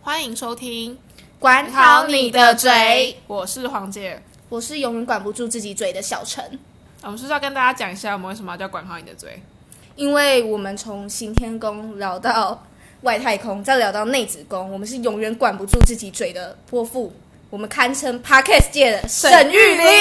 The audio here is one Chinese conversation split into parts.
欢迎收听管好你的嘴， 我是黄姐， 我是永远管不住自己嘴的小陈。 我们是不是要跟大家讲一下我们为什么要叫管好你的嘴？ 因为我们从行天宫聊到外太空，再聊到内子宫，我们是永远管不住自己嘴的泼妇，我们堪称 Podcast 界的沈玉琳。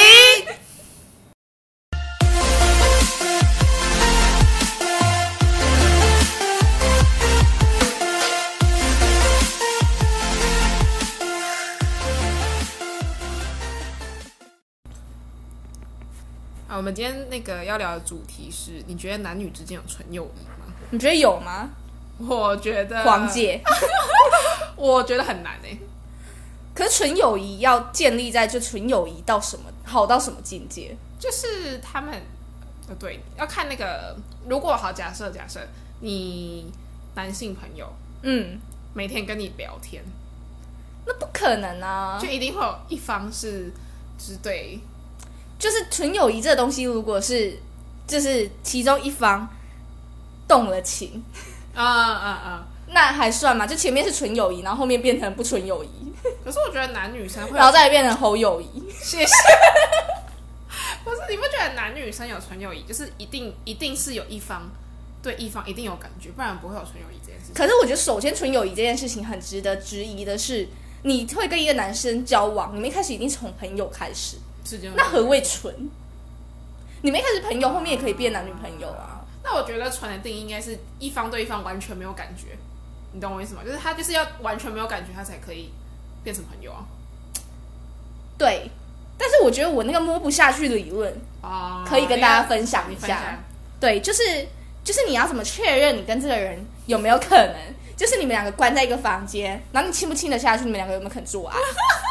我们今天要聊的主题是：你觉得男女之间有纯友谊吗？ 你觉得有吗？ 我觉得黄姐， 我觉得很难可是纯友谊要建立在就纯友谊到什么好到什么境界？ 就是他们对，要看如果好假设你男性朋友每天跟你聊天， 那不可能啊， 就一定会有一方是对。 就是纯友谊这个东西，如果是就是其中一方动了情，那还算吗？就前面是纯友谊，然后后面变成不纯友谊。 可是我觉得男女生会， 然后再变成猴友谊。 谢谢。不是，你不觉得男女生有纯友谊，就是一定是有一方对一方一定有感觉，不然不会有纯友谊这件事情。 可是我觉得，首先纯友谊这件事情很值得质疑的是，你会跟一个男生交往，你们一开始一定从朋友开始。那何谓纯？你们一开始朋友，后面也可以变男女朋友啊。 那我觉得纯的定义应该是一方对一方完全没有感觉，你懂我意思吗？就是他就是要完全没有感觉，他才可以变成朋友啊。 对，但是我觉得我那个摸不下去的理论可以跟大家分享一下。对，就是你要怎么确认你跟这个人有没有可能？就是你们两个关在一个房间，然后你亲不亲得下去？你们两个有没有肯做爱？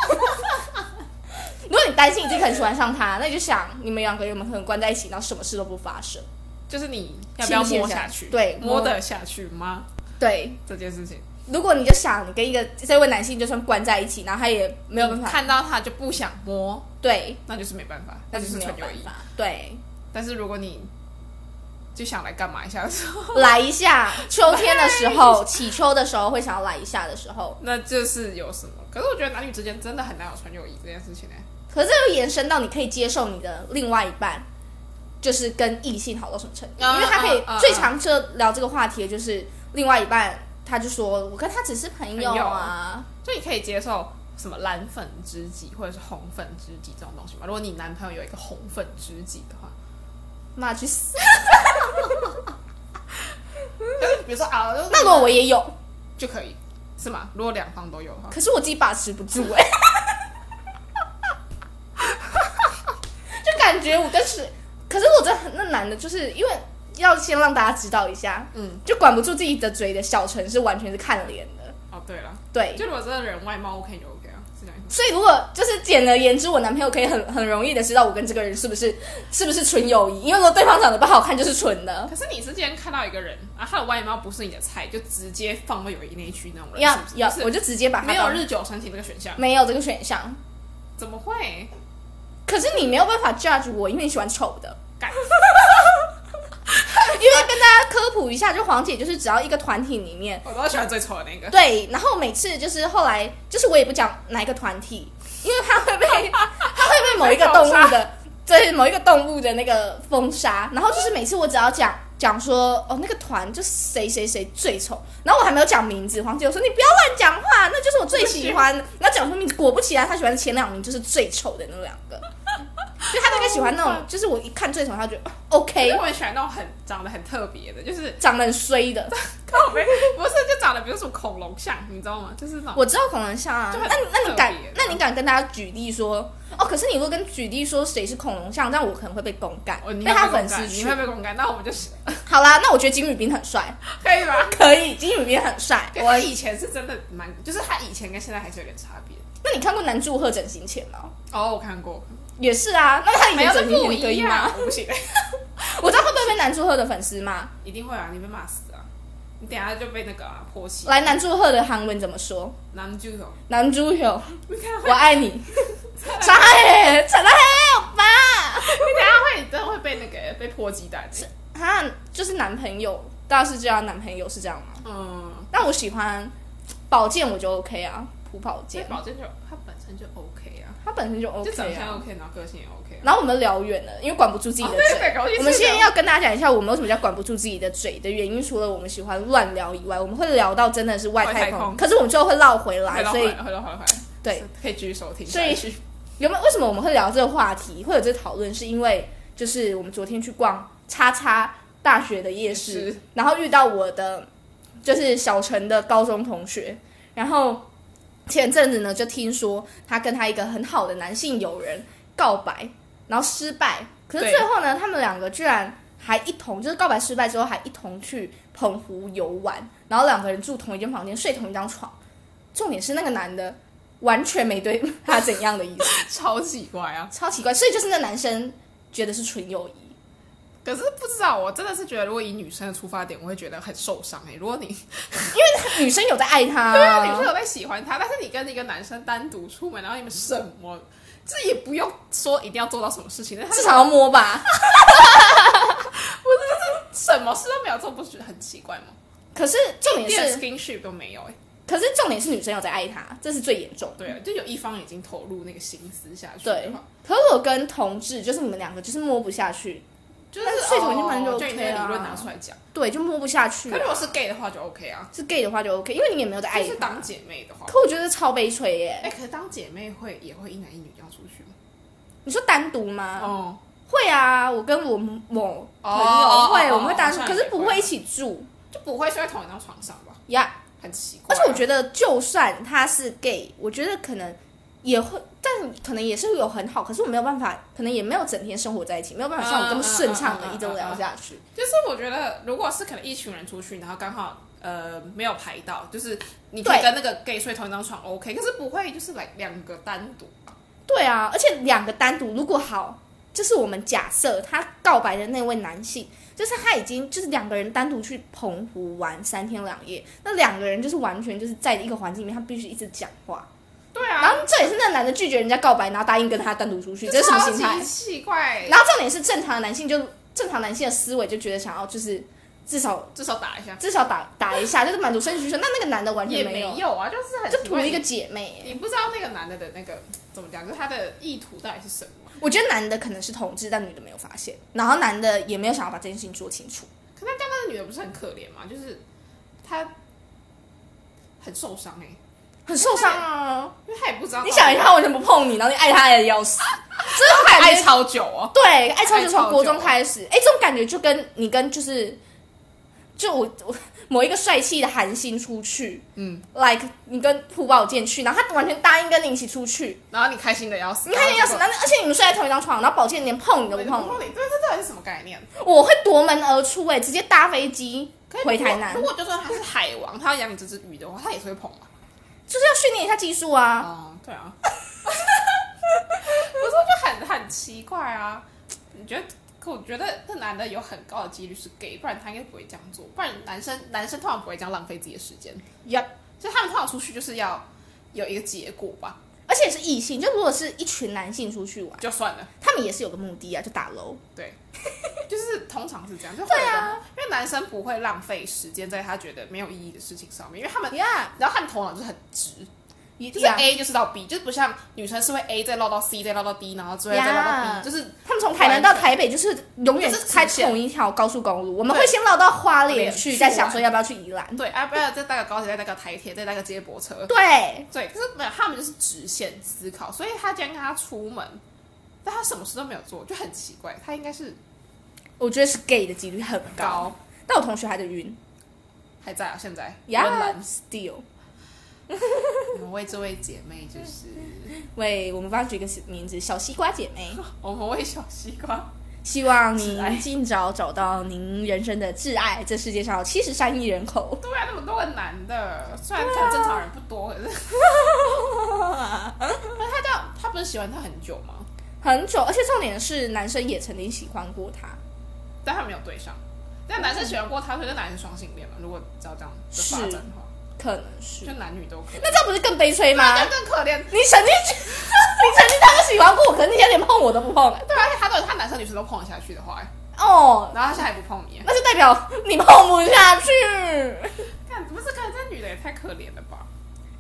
如果你担心你自己很喜欢上他，那你就想你们两个有没有可能关在一起，然后什么事都不发生？ 就是你要不要摸下去？ 对， 摸得下去吗？ 对， 这件事情。 如果你就想你跟这位男性就算关在一起，然后他也没有办法看到他就不想摸， 对， 那就是没办法，那就是纯友谊。 对， 但是如果你就想来干嘛一下的时候， 来一下，秋天的时候，起秋的时候会想要来一下的时候， 那就是有什么？可是我觉得男女之间真的很难有纯友谊这件事情可是又延伸到你可以接受你的另外一半，就是跟异性好到什么程度？因为他可以最常聊这个话题的就是另外一半，他就说我跟他只是朋友啊， 就你可以接受什么蓝粉知己或者是红粉知己这种东西吗？如果你男朋友有一个红粉知己的话， 那去死！ 比如说那如果我也有就可以是吗？如果两方都有的话， 可是我自己把持不住就感觉我跟可是我真的很那男的，就是因为要先让大家知道一下，就管不住自己的嘴的小陈是完全是看脸的。 对了， 对， 就如果这个人外貌 OK 就 OK 啊，是这样。 所以如果就是简而言之，我男朋友可以很容易的知道我跟这个人是不是纯友谊，因为如果对方长得不好看就是纯的。 可是你是今天看到一个人他的外貌不是你的菜，就直接放到友谊那一区那种人，是不是？ 我就直接把他没有日久生情这个选项， 没有这个选项， 怎么会？ 可是你没有办法 judge 我，因为你喜欢丑的。因为跟大家科普一下，就黄姐就是只要一个团体里面， 我都喜欢最丑的那个。 对，然后每次就是后来就是我也不讲哪一个团体，因为他会被某一个动物的对某一个动物的那个封杀，然后就是每次我只要讲说那个团就谁谁谁最丑，然后我还没有讲名字，黄姐就说你不要乱讲话，那就是我最喜欢的。然后讲出名字，果不其然，他喜欢的前两名就是最丑的那两个。就他大概喜欢那种，就是我一看最丑，他就 OK。 我很喜欢那种长得很特别的，就是长得很衰的。 不是就长得比如说恐龙像，你知道吗？就是那种我知道恐龙像啊。那你敢跟大家举例说可是你如果跟举例说谁是恐龙像，这样我可能会被公干，被他粉丝你会被公干，那我们就是好啦。那我觉得金宇彬很帅， 可以吗？ 可以，金宇彬很帅。 我以前是真的就是他以前跟现在还是有点差别。 那你看过南柱赫整形前吗？ 我看过。 也是啊，那他以前整形前可以吗？ 我不行。 我知道会不会被南柱赫的粉丝骂？ 一定会啊，你被骂死啊！你等一下就被那个泼漆。 来，南柱赫的韩文怎么说？ 南柱赫， 南柱赫，我爱你。啥黑？陈黑欧巴？ 你等一下真的会被被泼鸡蛋。 就是男朋友，大家是这样，男朋友是这样吗？ 嗯， 但我喜欢保健我就 OK 啊，朴宝剑。 保健就他本身就 OK 啊， 他本身就 OK 啊， 就长相 OK， 然后个性也 OK。 然后我们聊远了，因为管不住自己的嘴。我们现在要跟大家讲一下，我们为什么叫管不住自己的嘴的原因，除了我们喜欢乱聊以外，我们会聊到真的是外太空，可是我们最后会绕回来，所以会绕回来， 对， 可以继续收听。 所以为什么我们会聊这个话题，会有这个讨论，是因为就是我们昨天去逛叉叉大学的夜市，然后遇到我的就是小陈的高中同学，然后前阵子呢就听说他跟他一个很好的男性友人告白，然后失败，可是最后呢他们两个居然还一同，就是告白失败之后还一同去澎湖游玩，然后两个人住同一间房间，睡同一张床，重点是那个男的完全没对他怎样的意思超奇怪啊， 超奇怪，所以就是那男生觉得是纯友谊。 可是不知道，我真的是觉得，如果以女生的出发点，我会觉得很受伤如果你因为女生有在爱他， 对啊，女生有在喜欢他，但是你跟一个男生单独出门，然后你们什么，这也不用说一定要做到什么事情， 至少要摸吧。 不是，什么事都没有做，不是很奇怪吗？ 可是重点是 skinship 都没有可是重点是女生有在爱他，这是最严重的。 对啊，就有一方已经投入那个心思下去。 对，可是我跟同志，就是你们两个就是摸不下去。 就是睡同一间房就 OK 啊，就你那个理论拿出来讲， 对，就摸不下去。 可如果是 gay 的话就 OK 啊， 是 gay 的话就 OK， 因为你也没有在爱他。 就是当姐妹的话， 可我觉得超悲催耶。 可是当姐妹也会一男一女这样出去吗？ 你说单独吗？ 哦， 会啊，我跟我某朋友会，我们会单独，可是不会一起住， 就不会睡在同一张床上吧？ 呀， 很奇怪。 而且我觉得，就算他是 gay， 我觉得可能也会，但可能也是有很好，可是我没有办法，可能也没有整天生活在一起，没有办法像我这么顺畅的一直聊下去。 就是我觉得，如果是可能一群人出去，然后刚好没有排到，就是你可以跟那个 gay 睡同一张床 OK， 可是不会就是两个单独吧？ 对啊，而且两个单独如果好，就是我们假设他告白的那位男性，就是他已经就是两个人单独去澎湖玩3天2夜，那两个人就是完全就是在一个环境里面，他必须一直讲话。 对啊， 然后这也是那男的拒绝人家告白，然后答应跟他单独出去，这是什么心态？ 奇怪。 然后重点是正常的男性的思维就觉得想要就是至少打一下， 至少打一下，就是满足生理需求。那个男的完全也没有啊，就是很就图一个姐妹。 你不知道那个男的那个怎么讲，就是他的意图到底是什么？ 我觉得男的可能是同志，但女的没有发现，然后男的也没有想要把这件事情说清楚。 可是那个女的不是很可怜吗？就是她很受伤很受伤啊， 因为他也不知道。 你想一下，他完全不碰你，然后你爱他爱的要死， 真的爱超久哦。 对，爱超久，从国中开始。这种感觉就跟你跟就我某一个帅气的韩星出去，like 你跟朴宝剑去，然后他完全答应跟你一起出去， 然后你开心的要死， 你开心要死，而且你们睡在同一张床，然后宝剑连碰你都不碰你， 对，这到底是什么概念？ 我会夺门而出直接搭飞机回台南。 如果就算他是海王，他要养你这只鱼的话，他也是会碰嘛。 就是要训练一下技术啊。 哦，对啊。不是就很奇怪啊？你觉得？可我觉得那男的有很高的几率是 gay， 不然他应该不会这样做。不然男生通常不会这样浪费自己的时间。所以他们通常出去就是要有一个结果吧。 而且是异性，就如果是一群男性出去玩， 就算了， 他们也是有个目的啊，就打楼。 对，就是通常是这样，就会有因为男生不会浪费时间在他觉得没有意义的事情上面，因为他们，然后他们头脑就是很直，就是 A 就是到 B， 就是不像女生是会 A 再绕到 C 再绕到 D， 然后最后再绕到 B， 就是他们从台南到台北就是永远开同一条高速公路，我们会先绕到花莲去，再想说要不要去宜兰， 对，不要再搭个高铁，再搭个台铁，再搭个接驳车， 对， 可是没有，他们就是直线思考，所以他今天跟他出门，但他什么事都没有做，就很奇怪，他应该是， 我觉得是 gay 的几率很高，但我同学还在晕， 还在啊，现在 ，still。 我们为这位姐妹就是为我们帮她取一个名字，小西瓜姐妹。 我们为小西瓜， 希望您尽早找到您人生的挚爱。这世界上有73亿人口， 对啊，那么多个男的，虽然可能正常人不多，可是他不是喜欢他很久吗？ 很久，而且重点是男生也曾经喜欢过他， 但他没有对上。但男生喜欢过他，所以那男生双性恋嘛？如果照这样的发展的话。 可能是， 就男女都可以。 那这样不是更悲催吗？ 那更可怜。 你曾经他们喜欢过我，可是你现在连碰我都不碰。 对啊，而且他男生女生都碰得下去的话，然后他现在还不碰你， 那就代表你碰不下去。 看，不是，看这女的也太可怜了吧？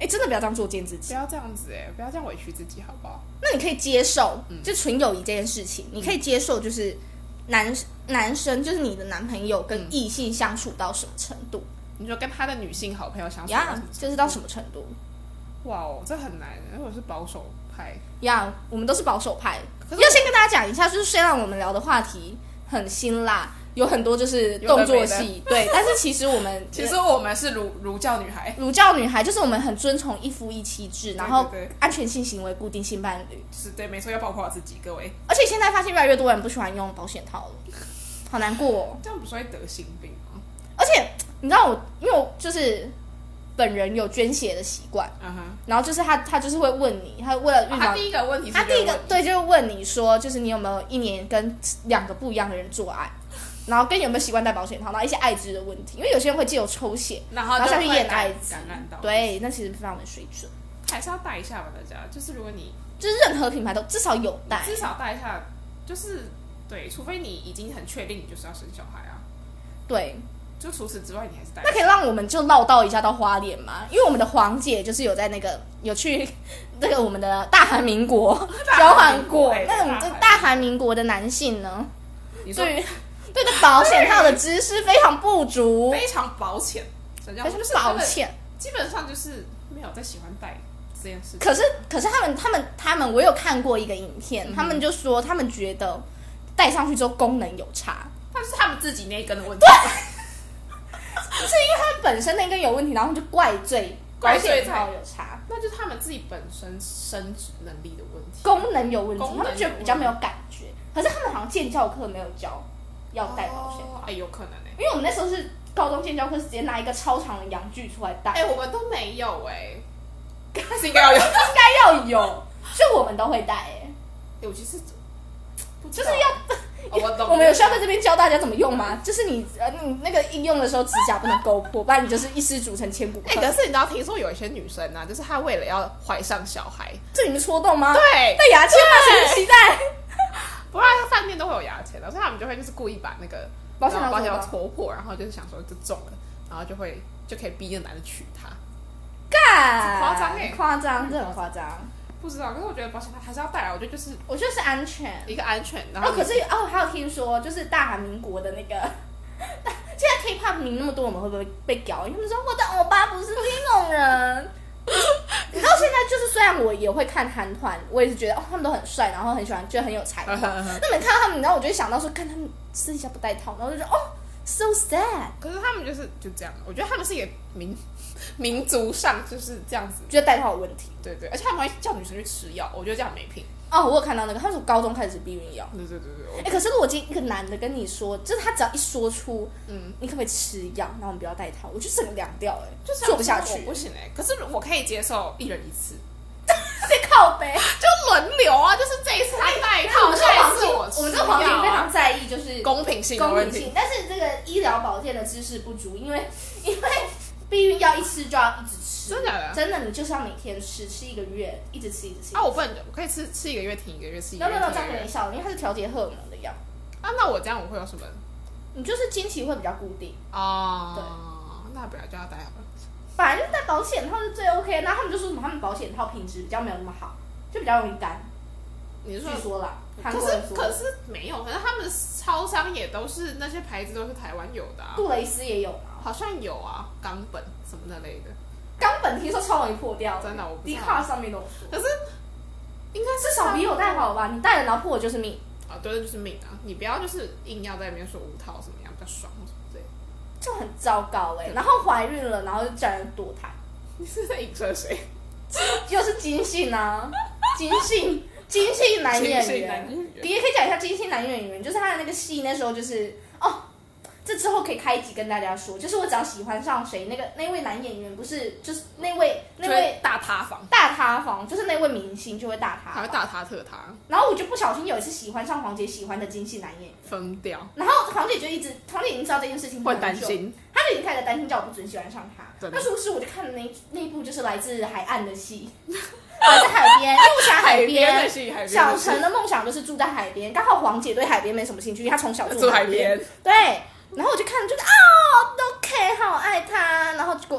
真的不要这样作践自己， 不要这样子不要这样委屈自己，好不好？ 那你可以接受，就纯友谊这件事情，你可以接受，就是男生就是你的男朋友跟异性相处到什么程度？ 你说跟他的女性好朋友相处到什么程度？ 就是到什么程度？ 哇哦，这很难，因为我是保守派。 我们都是保守派。要先跟大家讲一下，就是虽然我们聊的话题很辛辣，有很多就是动作戏，对，但是其实我们是儒教女孩。 儒教女孩就是我们很遵从一夫一妻制，然后安全性行为、固定性伴侣。 是对，没错，要保护好自己，各位。 而且现在发现越来越多人不喜欢用保险套了，好难过哦。 这样不是会得性病吗？ 而且你知道因为我就是本人有捐血的习惯，然后就是他就是会问你，他为了预防， 他第一个问题是他第一个对，就是问你说，就是你有没有一年跟2个不一样的人做爱，然后跟有没有习惯戴保险套，然后一些艾滋的问题，因为有些人会藉由抽血，然后下去验艾滋， 感染到， 对，那其实非常的水准， 还是要戴一下吧，大家。就是如果你就是任何品牌都至少有戴， 至少戴一下，就是对，除非你已经很确定你就是要生小孩啊， 对。 就除此之外，你还是戴。 那可以让我们就唠叨一下到花莲吗？因为我们的黄姐就是有在有去那个我们的大韩民国交换过。那我们这大韩民国的男性呢，对这保险套的知识非常不足， 非常保险， 非常抱歉， 基本上就是没有在喜欢戴这件事情。 可是他们，我有看过一个影片，他们就说他们觉得戴上去之后功能有差， 但是他们自己那一根的问题。 是因为它本身那根有问题，然后就怪罪保险套有差， 那就是他们自己本身生殖能力的问题， 功能有问题，他们觉得比较没有感觉。可是他们好像健教课没有教要戴保险套， 有可能因为我们那时候是高中健教课，是直接拿一个超长的阳具出来戴， 我们都没有但是应该要有， 应该要有，所以我们都会戴我其实就是要。 我们有需要在这边教大家怎么用吗？就是你那个应用的时候指甲不能勾破，不然你就是一失足成千古恨。 可是你知道，听说有一些女生啊，就是她为了要怀上小孩， 这里面戳洞吗？ 对， 戴牙签吗？谁期待？ 不然饭店都会有牙签的，所以他们就会就是故意把那个保险套戳破，然后就是想说就中了，然后就可以逼那男的娶她。 干， 夸张夸张，这很夸张。 不知道，可是我觉得保险套还是要戴来，我觉得是安全， 一个安全。然后可是还有听说，就是大韩民国的那个，现在 K-pop 迷那么多，我们会不会被搞？因为他们说我的欧巴不是这种人。你知道现在就是虽然我也会看韩团，我也是觉得他们都很帅，然后很喜欢，觉得很有才华。那你看到他们，你知道我就会想到说，看他们私底下不戴套，然后就觉得so sad。 可是他们就这样，我觉得他们是一个民族上就是这样子， 觉得戴套有问题。 对，而且他们会叫女生去吃药，我觉得这样没品。 我有看到那个，他从高中开始吃避孕药。 对。 可是如果今天一个男的跟你说，就是他只要一说出，你可不可以吃药，然后我们不要戴套，我就整个凉掉， 就是做不下去。 我不行可是我可以接受一人一次。 在靠背就轮流啊，就是这一次他戴套，下一次我们这个黄金非常在意就是公平性的问题， 但是这个医疗保健的知识不足，因为避孕药一吃就要一直吃， 真的假的？ 真的，你就是要每天吃1个月，一直吃。 我可以吃1个月停1个月，吃1个月。 这样没效，因为它是调节荷尔蒙的药。 那我这样我会有什么？ 你就是经期会比较固定对，那不要就要戴好了。 本来就是戴保险套是最 OK 的，然后他们就说什么他们保险套品质比较没有那么好，就比较容易干。 你是说啦， 可是没有，可是他们的超商也都是那些牌子都是台湾有的杜蕾斯也有吗？ 好像有啊，冈本什么那类的。 冈本听说超容易破掉， 真的我不知道。 Dcard 上面都有说。可是应该至少比我戴好吧？你戴了然后破就是命。 对，就是命啊！你不要就是硬要在那边说无套什么样比较爽什么之类的， 就很糟糕然后怀孕了，然后就叫人堕胎。 你是在影射谁？ 又是金信啊，金信男演员，你也可以讲一下金信男演员，就是他的那个戏，那时候就是这之后可以开一集跟大家说，就是我只要喜欢上谁，那位男演员不是就是那位大塌房， 就是那位明星就会大塌， 还会大塌特塌。 然后我就不小心有一次喜欢上黄姐喜欢的金信男演员， 疯掉。 然后黄姐已经知道这件事情会担心， 她就已经开始担心叫我不准喜欢上他。那是不是我就看了那一部就是来自海岸的戏？来自海边，因为我喜欢海边。小陈的梦想就是住在海边，刚好黄姐对海边没什么兴趣，因为她从小住海边。对。然后我就看，就是OK，好爱他。然后结果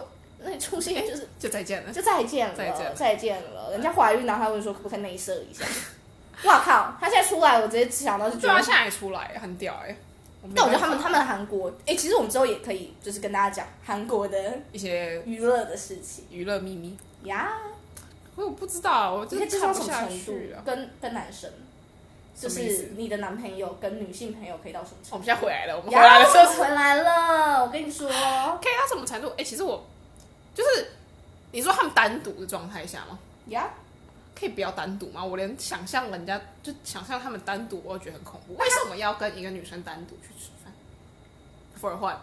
那出现就再见了， 就再见了，人家怀孕，然后他会说可不可以内射一下？哇靠！他现在出来，我直接想到是觉得， 对啊，现在也出来，很屌但我觉得他们韩国，其实我们之后也可以就是跟大家讲韩国的一些娱乐的事情， 娱乐秘密呀。 我不知道，我就是看不什么下程度去啊。 跟男生，就是你的男朋友跟女性朋友可以到什么程度？ 我们现在回来了，我们回来了，是不是？ 回来了，我跟你说， 可以到什么程度？其实我就是你说他们单独的状态下吗？ 呀。 可以不要单独吗？我连想象人家就想象他们单独，我都觉得很恐怖。为什么要跟一个女生单独去吃饭 ？For what?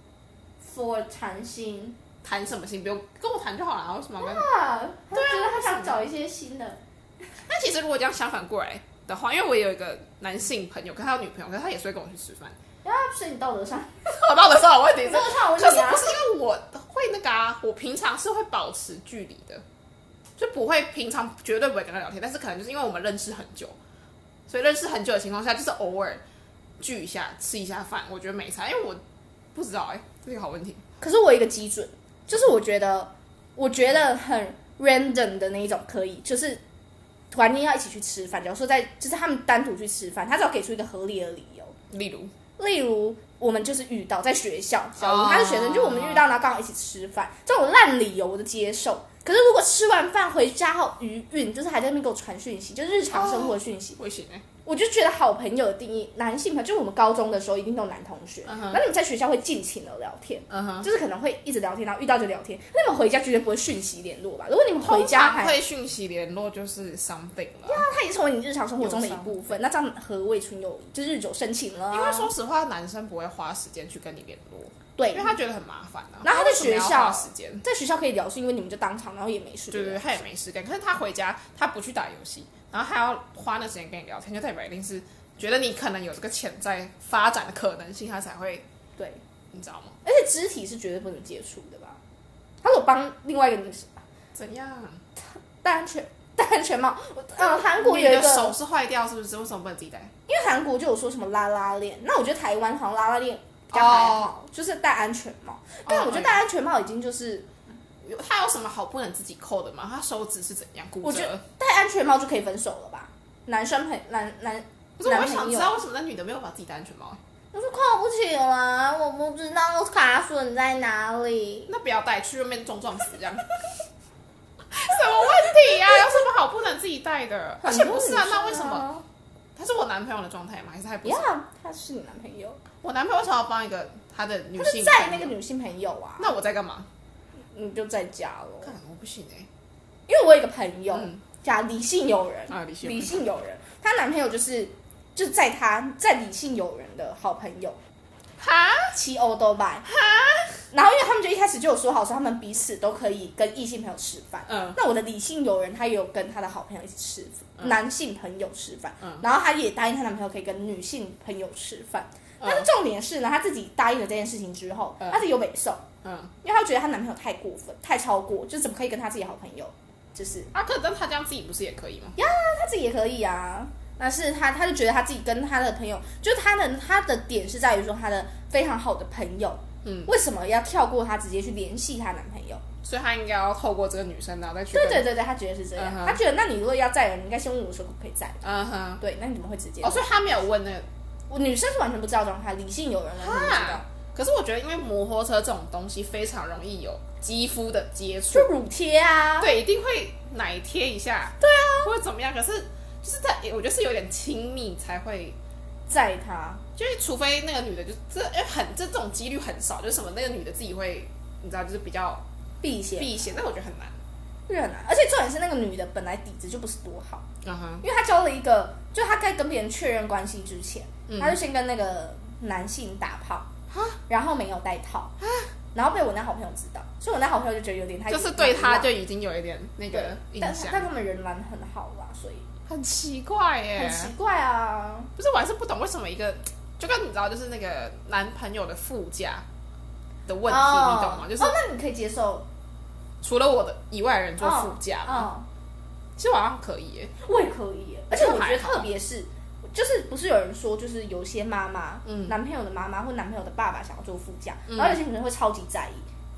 For 谈心， 谈什么心？不用跟我谈就好了，为什么要跟？ 他觉得他想找一些新的。 但其实如果这样相反过来的话，因为我有一个男性朋友，跟他有女朋友，可是他也是会跟我去吃饭。 所以你道德上， 我道德上有问题， 道德上有问题啊！ 可是不是因为我会那个啊，我平常是会保持距离的。就不会平常绝对不会跟他聊天，但是可能就是因为我们认识很久，所以认识很久的情况下，就是偶尔聚一下吃一下饭，我觉得没差，因为我不知道这是个好问题。 可是我有一个基准，就是我觉得很 random 的那一种可以，就是突然间要一起去吃饭，假如说就是他们单独去吃饭，他只要给出一个合理的理由，例如我们就是遇到在学校，假如他是学生，就我们遇到然后刚好一起吃饭，这种烂理由我都接受。可是如果吃完饭回家后余韵，就是还在那边给我传讯息，就是日常生活的讯息， 不行我就觉得好朋友的定义，男性朋友，就是我们高中的时候一定都有男同学，那你们在学校会尽情的聊天，就是可能会一直聊天，然后遇到就聊天。那你们回家绝对不会讯息联络吧？如果你们回家还会讯息联络，就是 something 了。 对啊，它已经成为你日常生活中的一部分。那这样何谓纯友谊？就日久生情了。 因为说实话，男生不会花时间去跟你联络。 对， 因为他觉得很麻烦然后他在学校在学校可以聊，是因为你们就当场，然后也没事。 对，他也没事干。可是他回家，他不去打游戏，然后还要花那时间跟你聊天，就代表一定是觉得你可能有这个潜在发展的可能性，他才会对， 你知道吗？ 而且肢体是绝对不能接触的吧？他有帮另外一个女生怎样？ 戴安全帽。韩国有一个你的手是坏掉，是不是？为什么不能自己戴？ 因为韩国就有说什么拉拉链，那我觉得台湾好像拉拉链比较还好，就是戴安全帽。但我觉得戴安全帽已经就是他有什么好不能自己扣的吗？他手指是怎样骨折？ 我觉得戴安全帽就可以分手了吧？男生男可是我想知道为什么那女的没有把自己戴安全帽？ 我说扣不起来，我不知道卡榫在哪里。 那不要戴，去外面撞死这样。什么问题啊？有什么好不能自己戴的？而且不是啊，那为什么？他是我男朋友的状态吗？还是他不是？ 他是你男朋友。 我男朋友为什么要帮一个他的女性？他是在那个女性朋友啊。 那我在干嘛？ 你就在家了。 干我不行因为我有一个朋友，叫理性友人啊， 理性友人，她男朋友就是在理性友人的好朋友。 哈， 骑欧都拜哈，然后因为他们就一开始就有说好说他们彼此都可以跟异性朋友吃饭。那我的理性友人他也有跟他的好朋友一起吃饭，男性朋友吃饭。然后他也答应他男朋友可以跟女性朋友吃饭。但是重点是呢，他自己答应了这件事情之后，他自己有北宋。因为他觉得他男朋友太过分，太超过，就是怎么可以跟他自己好朋友，就是可是他这样自己不是也可以吗？ 呀，他自己也可以啊。但是他就觉得他自己跟他的朋友，就是他的点是在于说他的非常好的朋友，为什么要跳过他直接去联系他男朋友？ 所以他应该要透过这个女生，然后再去。 对，他觉得是这样。他觉得那你如果要载人，你应该先问我说可不可以载。对，那你怎么会直接？ 所以他没有问那个。 我女生是完全不知道状态，理性有人完全不知道。 可是我觉得，因为摩托车这种东西非常容易有肌肤的接触， 就乳贴啊， 对，一定会奶贴一下， 对啊， 或者怎么样。可是就是我觉得是有点亲密才会载他， 就是除非那个女的就这种几率很少，就是什么那个女的自己会，你知道，就是比较避嫌， 但我觉得很难， 很难。而且重点是那个女的本来底子就不是多好，因为她交了一个，就她在跟别人确认关系之前，她就先跟那个男性打炮。然后没有带套，然后被我那好朋友知道，所以我那好朋友就觉得有点太， 就是对他就已经有一点那个印象。 但他们人蛮很好啦，所以很奇怪耶， 很奇怪啊。 不是，我还是不懂为什么一个就跟你知道，就是那个男朋友的副驾的问题，你懂吗？就是那你可以接受， 除了我的以外的人做副驾吗？其实我好像可以耶， 我也可以耶，而且我觉得特别是。就是不是有人说，就是有些妈妈，男朋友的妈妈或男朋友的爸爸想要做副驾，然后有些女生会超级在意，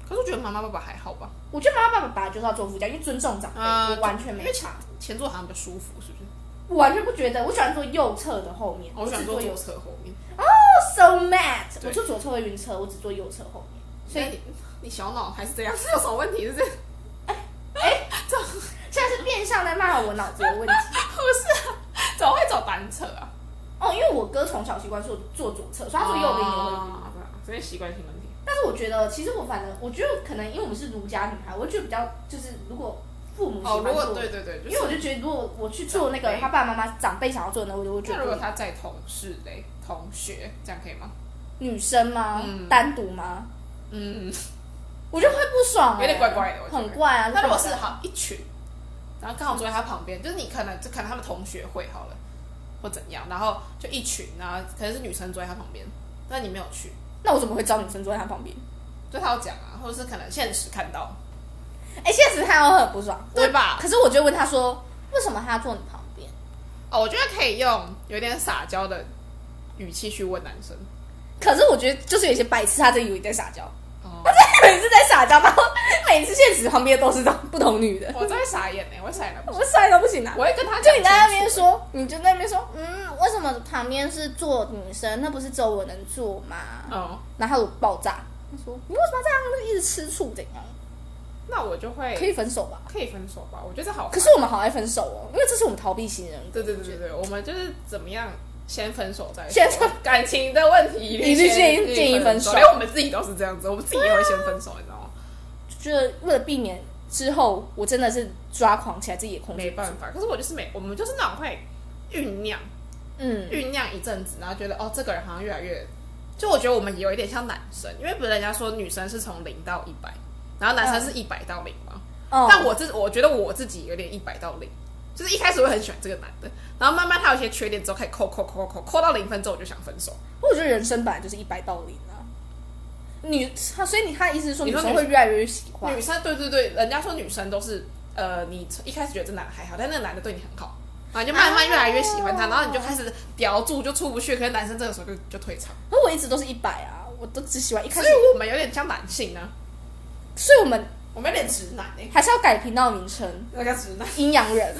可是我觉得妈妈爸爸还好吧。 我觉得妈妈爸爸本来就是要坐副驾，因为尊重长辈，我完全没差。 前座好像比较舒服，是不是？ 我完全不觉得，我喜欢坐右侧的后面， 我喜欢坐右侧后面。 哦、so mad！ 我坐左侧会晕车，我只坐右侧后面。所以你小脑还是这样，是有什么问题？是不是？ 这现在是变相在骂我脑子有问题。 不是啊，怎么会走单侧啊？ 因为我哥从小习惯坐左侧，所以他坐右边也会晕。 所以习惯性问题。 但是我觉得，其实我觉得可能因为我们是儒家女孩，我觉得比较就是如果父母喜欢坐， 对， 因为我就觉得如果我去做那个他爸爸妈妈长辈想要做的，我就觉得。 那如果他在同事嘞，同学这样可以吗？ 女生吗？单独吗？我觉得会不爽， 有点怪怪的， 很怪啊。 那如果是好一群，然后刚好坐在他旁边，就是你可能他们同学会好了，或怎样，然后就一群，然后可能是女生坐在他旁边，但你没有去， 那我怎么会找女生坐在他旁边？ 就他要讲啊，或者是可能现实看到， 现实看到很不爽， 对吧？ 可是我就问他说，为什么他要坐你旁边？ 我觉得可以用有点撒娇的语气去问男生。 可是我觉得就是有一些白痴，他真的以为在撒娇。他真的以为是在撒娇，然后每次现实旁边都是不同女的。 我真会傻眼我会傻眼我傻眼都不行啊！ 我会跟他讲， 就你在那边说，你就在那边说，为什么旁边是坐女生？那不是只有我能坐吗？然后他爆炸，他说你为什么这样一直吃醋怎样？ 那我就会可以分手吧？ 可以分手吧？我觉得这好。 可是我们好爱分手因为这是我们逃避型人格。 对，我们就是怎么样先分手再说， 先说感情的问题一律建议分手，连我们自己都是这样子，我们自己也会先分手，你知道吗？ 就觉得为了避免之后我真的是抓狂起来，自己也控制没办法。可是我们就是那种会酝酿一阵子，然后觉得这个人好像越来越，就我觉得我们也有一点像男生，因为不是人家说女生是从0到100，然后男生是100到0嘛。但我觉得我自己有点100到0。就是一开始会很喜欢这个男的，然后慢慢他有一些缺点之后，开始扣到0分之后，我就想分手。 我觉得人生本来就是100到0啊。所以他的意思是说，女生会越来越喜欢女生。对，人家说女生都是你一开始觉得这男的还好，但那个男的对你很好，然后你就慢慢越来越喜欢他，然后你就开始叼住，就出不去。可是男生这个时候就退场。 可我一直都是100啊，我都只喜欢一开始。 所以我们有点像男性啊， 所以我们有点直男还是要改频道名称， 那个直男阴阳人。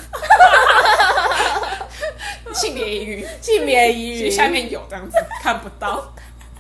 性别疑虑， 性别疑虑， 其实下面有这样子看不到，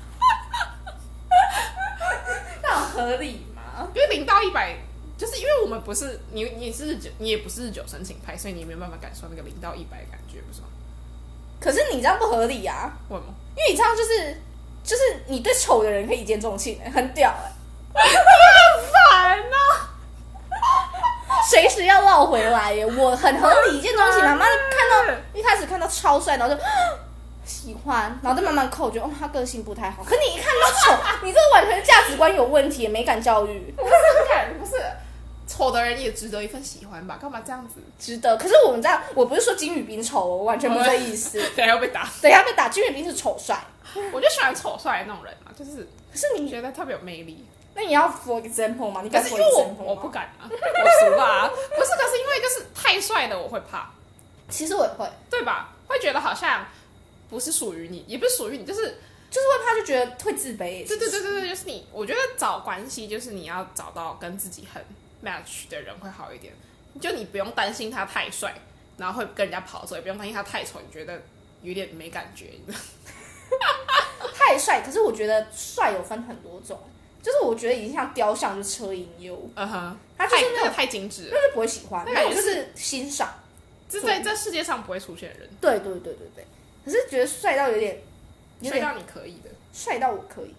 那合理吗？ 因为0到100，就是因为我们不是你也不是日久生情派，所以你也没有办法感受那个0到100的感觉，不是吗？ 可是你这样不合理啊！ 为什么？ 因为你这样就是你对丑的人可以一见钟情，很屌很烦啊！ 随时要绕回来耶，我很合理，一见钟情。妈妈一开始看到超帅，然后就喜欢，然后再慢慢扣，觉得他个性不太好。可你一看到丑，你这个完全价值观有问题，美感教育。 不是丑的人也值得一份喜欢吧？干嘛这样子？ 值得。可是我们这样，我不是说金宇彬丑，我完全不是这意思。 等一下要被打， 金宇彬是丑帅， 我就喜欢丑帅的那种人嘛，就是。 可是你觉得特别有魅力。 那你要 for example 吗？你敢 for example 吗？我不敢啊，我俗吧。不是，可是因为就是太帅的我会怕。 其实我也会， 对吧？会觉得好像不是属于你，也不是属于你，就是会怕，就觉得会自卑。 对，就是你。我觉得找关系就是你要找到跟自己很 match 的人会好一点。就你不用担心他太帅，然后会跟人家跑走，也不用担心他太丑，你觉得有点没感觉。 太帅，可是我觉得帅有分很多种。就是我觉得已经像雕像，就是车银优， 他就是那个太精致了， 那就不会喜欢，那我就是欣赏， 这在这世界上不会出现的人。 对，可是觉得帅到有点帅到你可以的， 帅到我可以，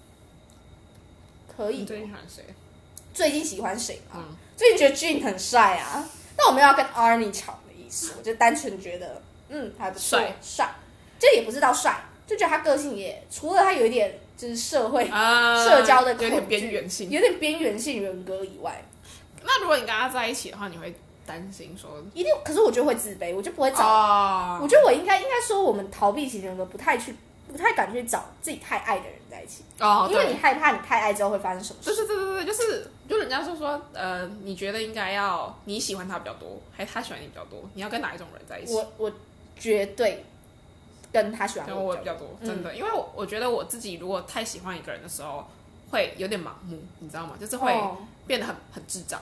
可以。 你最近喜欢谁？ 最近喜欢谁吗？最近觉得 Jin 很帅啊，但我没有要跟 Arnie 吵的意思，我就单纯觉得还不错，帅，这也不是到帅，就觉得他个性也除了他有一点。就是社会社交的有点边缘性， 人格以外， 那如果你跟他在一起的话，你会担心说一定？可是我就会自卑，我就不会找。我觉得我应该说，我们逃避型人格不太敢去找自己太爱的人在一起因为你害怕你太爱之后会发生什么事。 对，就人家说你觉得应该要你喜欢他比较多，还是他喜欢你比较多？你要跟哪一种人在一起？ 我绝对。跟他喜欢我比较多，真的，因为我觉得我自己如果太喜欢一个人的时候， 会有点盲目，你知道吗？就是会变得很智障。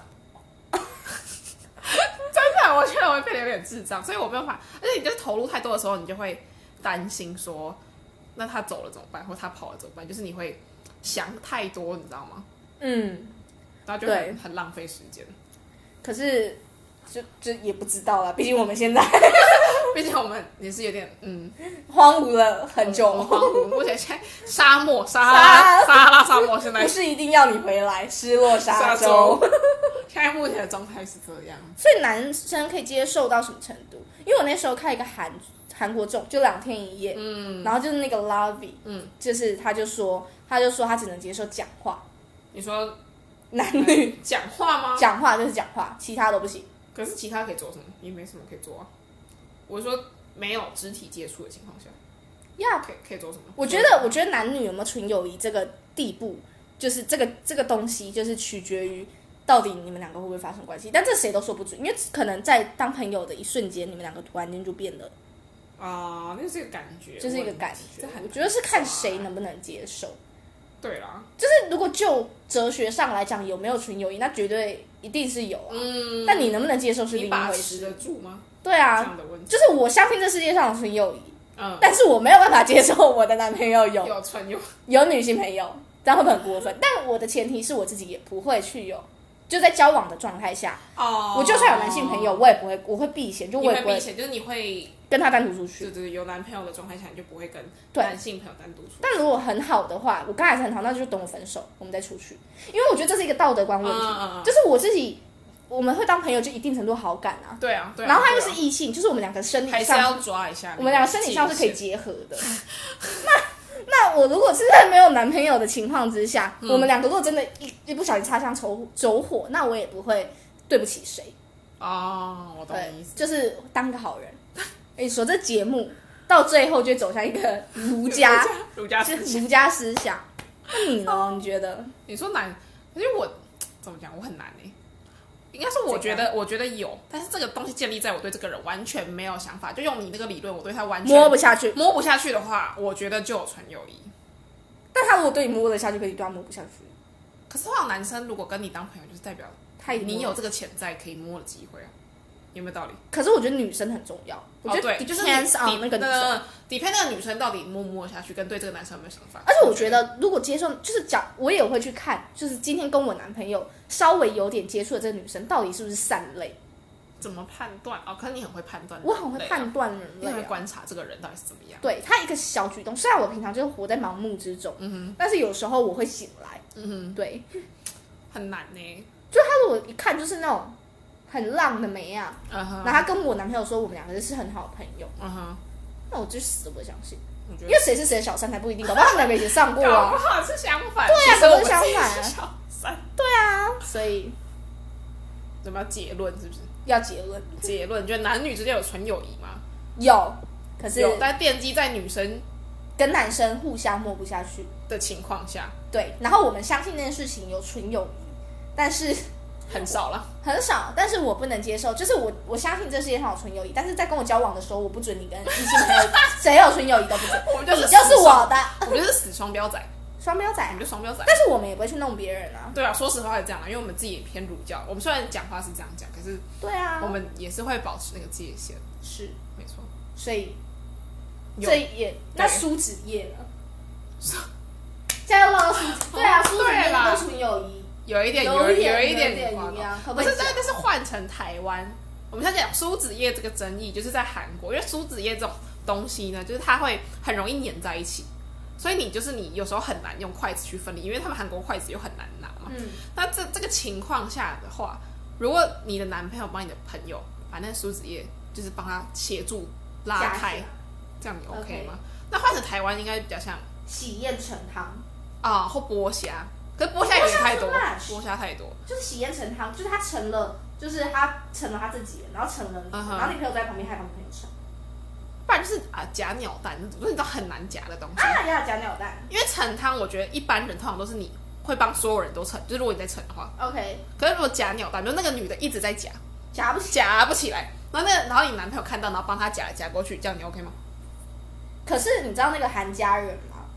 真的，我觉得我会变得有点智障，所以我没有办法。而且你就是投入太多的时候，你就会担心说，那他走了怎么办，或他跑了怎么办？就是你会想太多，你知道吗？然后就很浪费时间。 可是就也不知道了，毕竟我们现在， 毕竟我们也是有点荒芜了很久， 荒芜。目前现在沙漠撒哈拉沙漠现在不是一定要你回来，失落沙洲。 现在目前的状态是这样， 所以男生可以接受到什么程度？因为我那时候看一个韩国综，就2天1夜，然后就是那个 Lovey，就是他就说他只能接受讲话。 你说男女讲话吗？ 讲话就是讲话，其他都不行。 可是其他可以做什么？也没什么可以做啊。我说没有肢体接触的情况下，可以做什么？我觉得男女有没有纯友谊这个地步，就是这个东西，就是取决于到底你们两个会不会发生关系。但这谁都说不准，因为可能在当朋友的一瞬间，你们两个突然间就变了。 那就是一个感觉， 就是一个感觉。我觉得是看谁能不能接受。 对啦， 就是如果就哲学上来讲，有没有纯友谊，那绝对一定是有啊。但你能不能接受是另一回事。 你把持得住吗？ 对啊， 这样的问题就是我相信这世界上有纯友谊，但是我没有办法接受我的男朋友有女性朋友，这样会不会很过分？但我的前提是我自己也不会去有。就在交往的状态下，我就算有男性朋友，我也不会，我会避嫌，就我也不会避嫌， 就是你会跟他单独出去。 对，有男朋友的状态下，你就不会跟男性朋友单独出去。 但如果很好的话，我刚才是很好，那就等我分手，我们再出去。因为我觉得这是一个道德观问题，就是我自己，我们会当朋友，就一定程度好感啊。 对啊。 然后他又是异性，就是我们两个生理上还是要抓一下， 我们两个生理上是可以结合的。那我如果是在没有男朋友的情况之下，我们两个如果真的一不小心擦枪走火，那我也不会对不起谁。 我懂你意思， 就是当个好人。你说这节目到最后就走向一个儒家思想。那你呢？你觉得？ 你说难，可是我怎么讲？我很难应该是我觉得有，但是这个东西建立在我对这个人完全没有想法，就用你那个理论，我对他完全摸不下去的话，我觉得就有纯友谊。 但他如果对你摸得下去，可以对他摸不下去。 可是通常男生如果跟你当朋友，就是代表你有这个潜在可以摸的机会啊，有没有道理？ 可是我觉得女生很重要，我觉得就是 depends on 那个女生 ，depend 那个女生到底摸不摸下去，跟对这个男生有没有想法。 而且我觉得如果接受，就是我也会去看，就是今天跟我男朋友稍微有点接触的这个女生，到底是不是善类？ 怎么判断？可是你很会判断， 我很会判断人类， 你会观察这个人到底是怎么样。 对他一个小举动，虽然我平常就是活在盲目之中，但是有时候我会醒来，对， 很难呢。 就他如果一看就是那种很浪的妹啊，然后他跟我男朋友说我们两个是很好的朋友，那我就死都不会相信。因为谁是谁的小三还不一定，搞不好他们两个也上过啊。 搞不好是相反。 对啊， 都是相反啊。 小三。 对啊，所以怎么要结论？是不是？ 要结论？ 你觉得男女之间有纯友谊吗？ 有，可是有，但奠基在女生跟男生互相摸不下去的情况下。 对，然后我们相信这件事情有纯友谊，但是很少了， 很少。但是我不能接受，就是我相信这世界上有纯友谊，但是在跟我交往的时候，我不准你跟异性朋友谁有纯友谊都不准，你就是我的， 我们就是死双标仔。 双标仔， 我们就双标仔， 但是我们也不会去弄别人啊。 对啊，说实话是这样的，因为我们自己也偏儒教，我们虽然讲话是这样讲，可是对啊， 我们也是会保持那个界限。 是， 没错。 所以这也那苏子叶呢？现在忘了对啊，苏子叶跟纯友谊有一点一样， 不是，但是换成台湾，我们现在讲苏子叶这个争议，就是在韩国，因为苏子叶这种东西呢，就是它会很容易粘在一起。所以你有时候很难用筷子去分离，因为他们韩国筷子又很难拿嘛。那这个情况下的话，如果你的男朋友帮你的朋友把那个苏子叶就是帮他切住拉开，这样你 OK 吗？那换成台湾应该比较像喜宴成汤或剥虾，可是剥虾也太多，剥虾太多， 就是喜宴成汤，就是他成了，他自己人，然后成了你，然后你朋友在旁边，还帮朋友盛。 不然就是夹鸟蛋那种，就是你知道很难夹的东西。 夹鸟蛋。因为盛汤，我觉得一般人通常都是你会帮所有人都盛，就是如果你在盛的话 ，OK。 可是如果夹鸟蛋，就那个女的一直在夹不起来，然后你男朋友看到，然后帮他夹过去，这样你 OK 吗？ 可是你知道那个韩家人吗？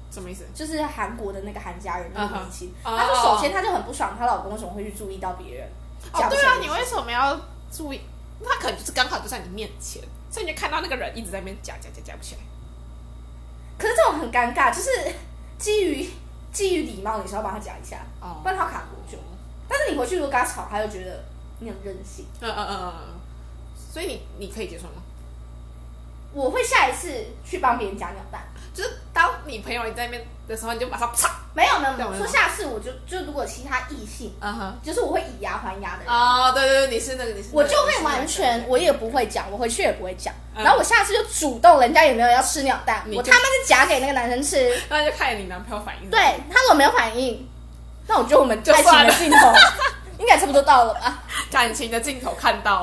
什么意思？ 就是韩国的那个韩家人那个明星，他说首先他就很不爽，她老公为什么会去注意到别人？ 对啊，你为什么要注意？他可能就是刚好就在你面前，所以你就看到那个人一直在那边夹不起来。 可是这种很尴尬，就是基于礼貌，你是要帮他夹一下，不然他卡多久？但是你回去如果跟他吵，他又觉得你很任性。 所以你可以接受吗？ 我会下一次去帮别人夹鸟蛋， 就是当你朋友你在那边的时候，你就马上啪。 没有，说下次我就如果其他异性，就是我会以牙还牙的人。 对，你是那个， 我就会完全我也不会讲，我回去也不会讲，然后我下次就主动，人家有没有要吃鸟蛋，我他妈就夹给那个男生吃， 那就看你男朋友反应。 对，他如果没有反应，那我觉得我们爱情的尽头应该差不多到了吧？ 感情的尽头看到了，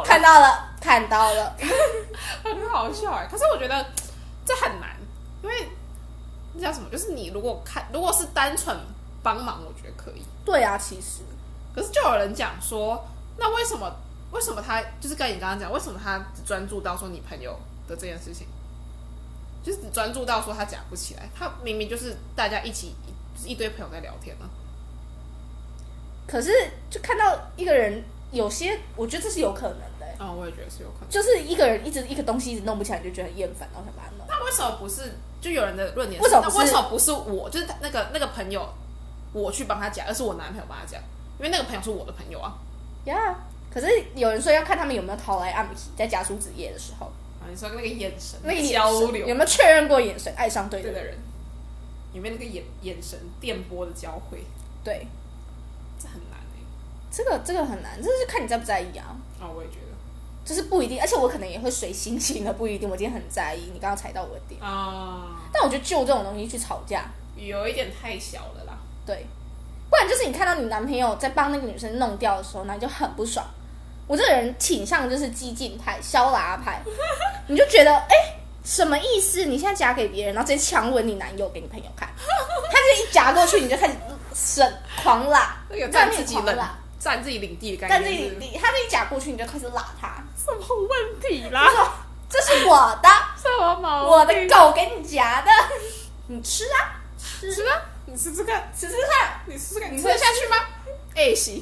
很好笑哎。可是我觉得这很难，因为那叫什么？就是你如果是单纯帮忙，我觉得可以。 对啊，其实。 可是就有人讲说，那为什么他就是跟你刚刚讲，为什么他只专注到说你朋友的这件事情，就是只专注到说他夹不起来，他明明就是大家一堆朋友在聊天呢。 可是就看到一个人，有些我觉得这是有可能的。 我也觉得是有可能。 就是一个人一个东西一直弄不起来，你就觉得很厌烦，然后想把它弄。 那为什么不是？就有人的论点是， 为什么不是我？就是那个朋友，我去帮他夹，而是我男朋友帮他夹，因为那个朋友是我的朋友啊。 可是有人说要看他们有没有掏来暗皮，在夹书子叶的时候。 你说那个眼神， 那个交流有没有确认过眼神，爱上对的人？ 有没有那个眼神电波的交汇？ 对， 这很难这个很难，这是看你在不在意啊。 我也觉得， 就是不一定，而且我可能也会随心情的，不一定。我今天很在意，你刚刚踩到我的点但我觉得就这种东西去吵架， 有一点太小了啦。 对，不然就是你看到你男朋友在帮那个女生弄掉的时候，那你就很不爽。我这个人倾向就是激进派、肖拉派，你就觉得什么意思？你现在夹给别人，然后直接强吻你男友给你朋友看，他就一夹过去，你就开始狂拉， 那个占自己领地的概念， 占自己领地，他就一夹过去，你就开始拉他， 什么问题啦？ 这是我的， 什么毛病？ 我的狗给你夹的，你吃啊， 你试试看， 试试看， 你试试看，你吃得下去吗？行，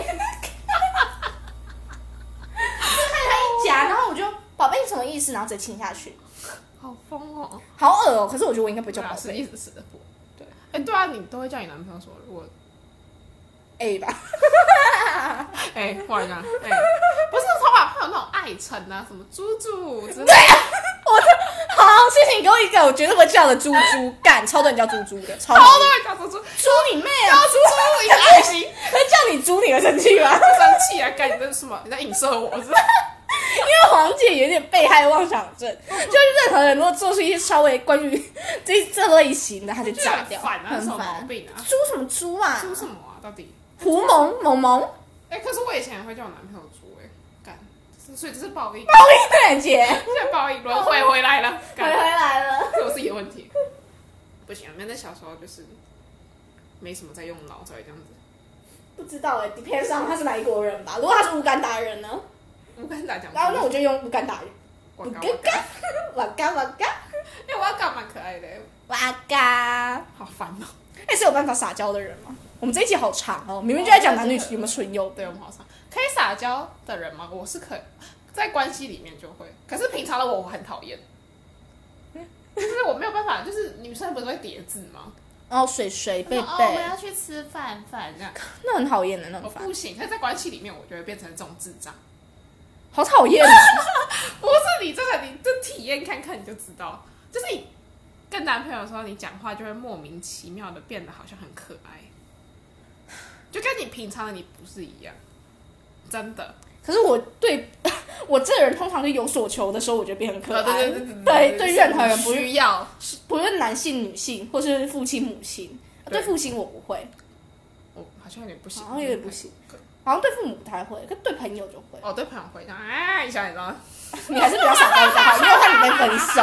他一夹，然后我就宝贝什么意思？然后直接亲下去， 好疯哦， 好恶哦。可是我觉得我应该不会叫宝贝， 是意思是的不？对，对啊，你都会叫你男朋友说，如果吧， 忽然间，不是头发会有那种爱称啊，什么猪之类的。 对啊，好，谢谢你给我一个，我绝对会叫的猪干，超多人叫猪的，超多人叫猪， 猪你妹啊， 猪一个爱心， 会叫你猪你会生气吗？ 生气啊，干你这是什么？你在影射我是吧？ 因为黄姐有点被害妄想症，就是任何人如果做出一些稍微关于这类型的，他就炸掉， 很烦。 猪什么猪啊？ 猪什么啊？到底？ 胡萌。 可是我以前也会叫我男朋友猪干，所以这是报应。 报应姐， 现在报应轮回回来了， 回来了， 是我自己的问题。不行，那小时候就是没什么在用脑，才会这样子。 不知道depends on 他是哪一国人吧？如果他是乌干达人呢？ 乌干达讲， 然后那我就用乌干达人。 哇嘎， 哇嘎。 哇嘎蛮可爱的。 哇嘎， 好烦哦。 是有办法撒娇的人吗？我们这一集好长哦，明明就在讲男女有没有纯友。 对，我们好长。可以撒娇的人吗？我是可以，在关系里面就会，可是平常的我很讨厌。就是我没有办法，就是女生不是会叠字吗？ 水贝贝， 我们要去吃饭这样， 那很讨厌的那种。 不行，可是在关系里面，我就会变成这种智障， 好讨厌啊！ 不是你这个，你就体验看看你就知道，就是你跟男朋友的时候，你讲话就会莫名其妙的变得好像很可爱，就跟你平常的你不是一样，真的。 可是我对我这人通常是有所求的时候，我就变很可爱。对任何人不需要， 不论男性、女性，或是父亲、母亲，对父亲我不会， 我好像有点不行， 好像有点不行，好像对父母不太会，可对朋友就会。 对朋友会，一下你知道吗？ 你还是比较少跟他，因为怕你被分手。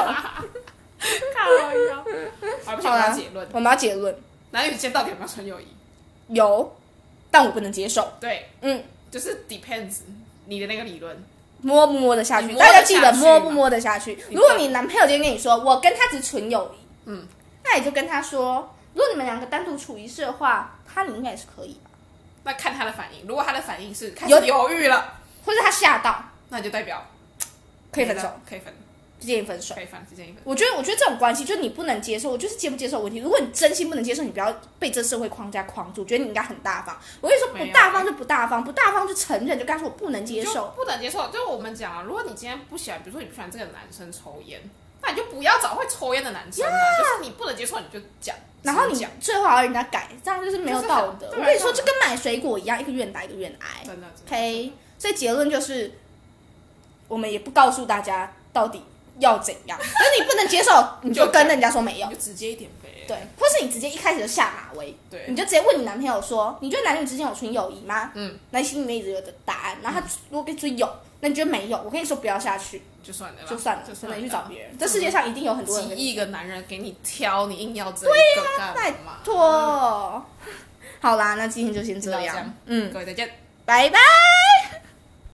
好了，结论， 我们要结论， 男女之间到底有没有纯友谊？ 有，但我不能接受。 对，就是 depends 你的那个理论。 摸不摸得下去？大家记得摸不摸得下去。如果你男朋友今天跟你说，我跟他只纯友谊，那那你就跟他说，如果你们2个单独处一室的话，你应该也是可以吧？ 那看他的反应，如果他的反应是开始犹豫了， 或者他吓到， 那就代表可以分手， 可以分。 建议分手， 可以分，是建议分手。 我觉得这种关系，就是你不能接受，就是接不接受的问题。如果你真心不能接受，你不要被这社会框架框住。我觉得你应该很大方。我跟你说，不大方就不大方，不大方就承认，就跟他说我不能接受， 不能接受。就是我们讲啊，如果你今天不喜欢，比如说你不喜欢这个男生抽烟，那你就不要找会抽烟的男生啊。就是你不能接受，你就讲。 然后你最后还要人家改，这样就是没有道德。我跟你说，就跟买水果一样，一个愿打一个愿挨。 真的。 OK， 所以结论就是，我们也不告诉大家到底要怎样，可是你不能接受，你就跟人家说没有， 你就直接一点呗。 对，或是你直接一开始就下马威， 对， 你就直接问你男朋友说，你觉得男女之间有纯友谊吗？那你心里面一直有的答案，然后他如果跟你说有，那你觉得没有，我跟你说不要下去， 就算了， 真的你去找别人。这世界上一定有很多人， 几亿个男人给你挑，你硬要这一个干嘛？ 拜托。好啦，那今天就先这样， 各位再见， 拜拜。